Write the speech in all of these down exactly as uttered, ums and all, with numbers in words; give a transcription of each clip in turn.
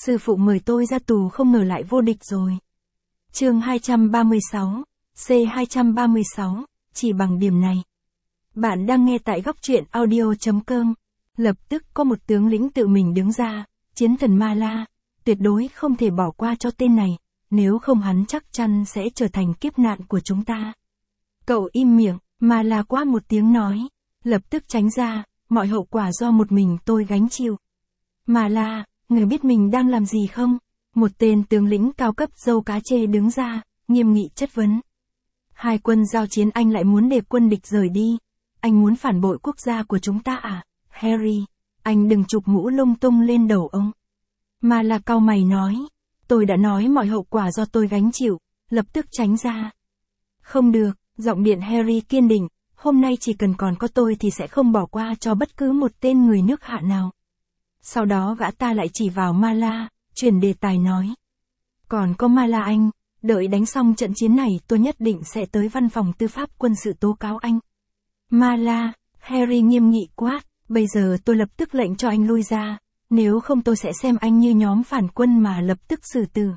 Sư phụ mời tôi ra tù không ngờ lại vô địch rồi. Chương hai trăm ba mươi sáu, C hai trăm ba mươi sáu, chỉ bằng điểm này. Bạn đang nghe tại góc truyện audio chấm com. Lập tức có một tướng lĩnh tự mình đứng ra, chiến thần Ma La, tuyệt đối không thể bỏ qua cho tên này, nếu không hắn chắc chắn sẽ trở thành kiếp nạn của chúng ta. Cậu im miệng, Ma La quát một tiếng nói, lập tức tránh ra, mọi hậu quả do một mình tôi gánh chịu. Ma La, người biết mình đang làm gì không? Một tên tướng lĩnh cao cấp râu cá chê đứng ra, nghiêm nghị chất vấn. Hai quân giao chiến anh lại muốn để quân địch rời đi. Anh muốn phản bội quốc gia của chúng ta à? Harry, anh đừng chụp mũ lung tung lên đầu ông. Ma La cau mày nói, tôi đã nói mọi hậu quả do tôi gánh chịu, lập tức tránh ra. Không được, giọng điện Harry kiên định, hôm nay chỉ cần còn có tôi thì sẽ không bỏ qua cho bất cứ một tên người nước hạ nào. Sau đó gã ta lại chỉ vào Ma La, chuyển đề tài nói. Còn có Ma La anh, đợi đánh xong trận chiến này tôi nhất định sẽ tới văn phòng tư pháp quân sự tố cáo anh. Ma La, Harry nghiêm nghị quát, bây giờ tôi lập tức lệnh cho anh lui ra, nếu không tôi sẽ xem anh như nhóm phản quân mà lập tức xử tử.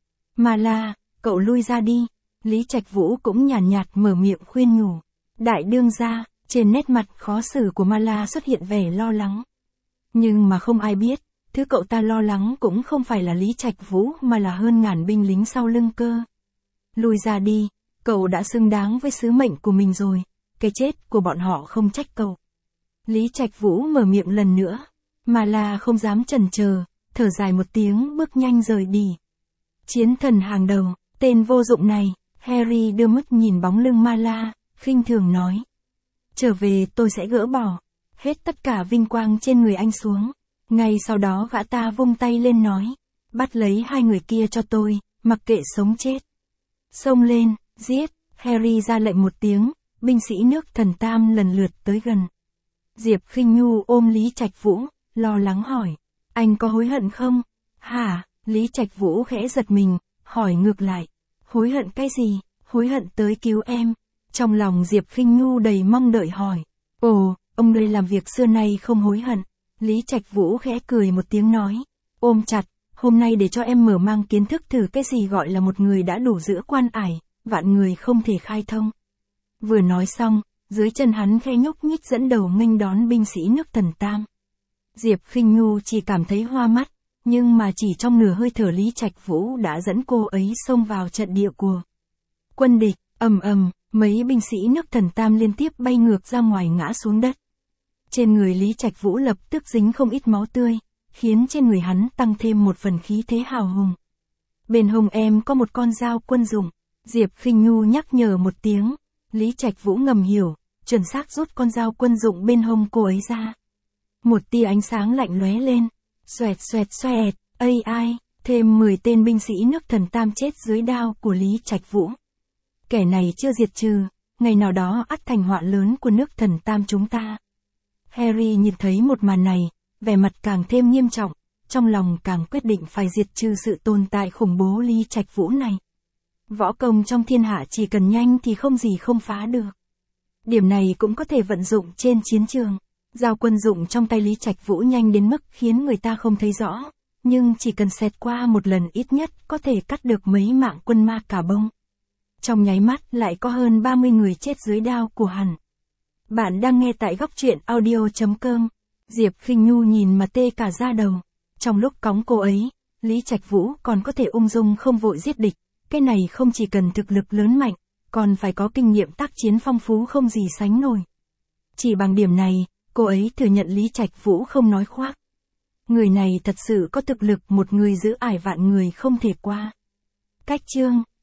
Ma La, cậu lui ra đi. Lý Trạch Vũ cũng nhàn nhạt, nhạt mở miệng khuyên nhủ. Đại đương gia, trên nét mặt khó xử của Ma La xuất hiện vẻ lo lắng. Nhưng mà không ai biết, thứ cậu ta lo lắng cũng không phải là Lý Trạch Vũ mà là hơn ngàn binh lính sau lưng cơ. Lui ra đi, cậu đã xứng đáng với sứ mệnh của mình rồi, cái chết của bọn họ không trách cậu. Lý Trạch Vũ mở miệng lần nữa, Ma La không dám chần chờ, thở dài một tiếng bước nhanh rời đi. Chiến thần hàng đầu, tên vô dụng này, Harry đưa mắt nhìn bóng lưng Ma La, khinh thường nói. Trở về tôi sẽ gỡ bỏ hết tất cả vinh quang trên người anh xuống. Ngay sau đó gã ta vung tay lên nói, bắt lấy hai người kia cho tôi, mặc kệ sống chết. Xông lên, giết, Harry ra lệnh một tiếng, binh sĩ nước thần tam lần lượt tới gần. Diệp Khinh Nhu ôm Lý Trạch Vũ, lo lắng hỏi, anh có hối hận không? Hả? Lý Trạch Vũ khẽ giật mình, hỏi ngược lại, hối hận cái gì? Hối hận tới cứu em. Trong lòng Diệp Khinh Nhu đầy mong đợi hỏi, ồ, ông đây làm việc xưa nay không hối hận. Lý Trạch Vũ khẽ cười một tiếng nói, ôm chặt, hôm nay để cho em mở mang kiến thức thử cái gì gọi là một người đã đủ giữa quan ải, vạn người không thể khai thông. Vừa nói xong, dưới chân hắn khẽ nhúc nhích dẫn đầu nghênh đón binh sĩ nước thần tam. Diệp Khinh Nhu chỉ cảm thấy hoa mắt, nhưng mà chỉ trong nửa hơi thở Lý Trạch Vũ đã dẫn cô ấy xông vào trận địa của quân địch, ầm ầm, mấy binh sĩ nước thần tam liên tiếp bay ngược ra ngoài ngã xuống đất. Trên người Lý Trạch Vũ lập tức dính không ít máu tươi, khiến trên người hắn tăng thêm một phần khí thế hào hùng. Bên hông em có một con dao quân dụng, Diệp Khinh Nhu nhắc nhở một tiếng, Lý Trạch Vũ ngầm hiểu, chuẩn xác rút con dao quân dụng bên hông cô ấy ra. Một tia ánh sáng lạnh lóe lên, xoẹt xoẹt xoẹt, ây ai, thêm mười tên binh sĩ nước thần tam chết dưới đao của Lý Trạch Vũ. Kẻ này chưa diệt trừ, ngày nào đó ắt thành họa lớn của nước thần tam chúng ta. Harry nhìn thấy một màn này, vẻ mặt càng thêm nghiêm trọng, trong lòng càng quyết định phải diệt trừ sự tồn tại khủng bố Lý Trạch Vũ này. Võ công trong thiên hạ chỉ cần nhanh thì không gì không phá được. Điểm này cũng có thể vận dụng trên chiến trường. Dao quân dụng trong tay Lý Trạch Vũ nhanh đến mức khiến người ta không thấy rõ, nhưng chỉ cần xẹt qua một lần ít nhất có thể cắt được mấy mạng quân ma cả bông. Trong nháy mắt lại có hơn ba mươi người chết dưới đao của hắn. Bạn đang nghe tại góc truyện audio chấm com. Diệp Khinh Nhu nhìn mà tê cả da đầu. Trong lúc cõng cô ấy, Lý Trạch Vũ còn có thể ung dung không vội giết địch. Cái này không chỉ cần thực lực lớn mạnh, còn phải có kinh nghiệm tác chiến phong phú không gì sánh nổi. Chỉ bằng điểm này, cô ấy thừa nhận Lý Trạch Vũ không nói khoác. Người này thật sự có thực lực một người giữ ải vạn người không thể qua. Cách chương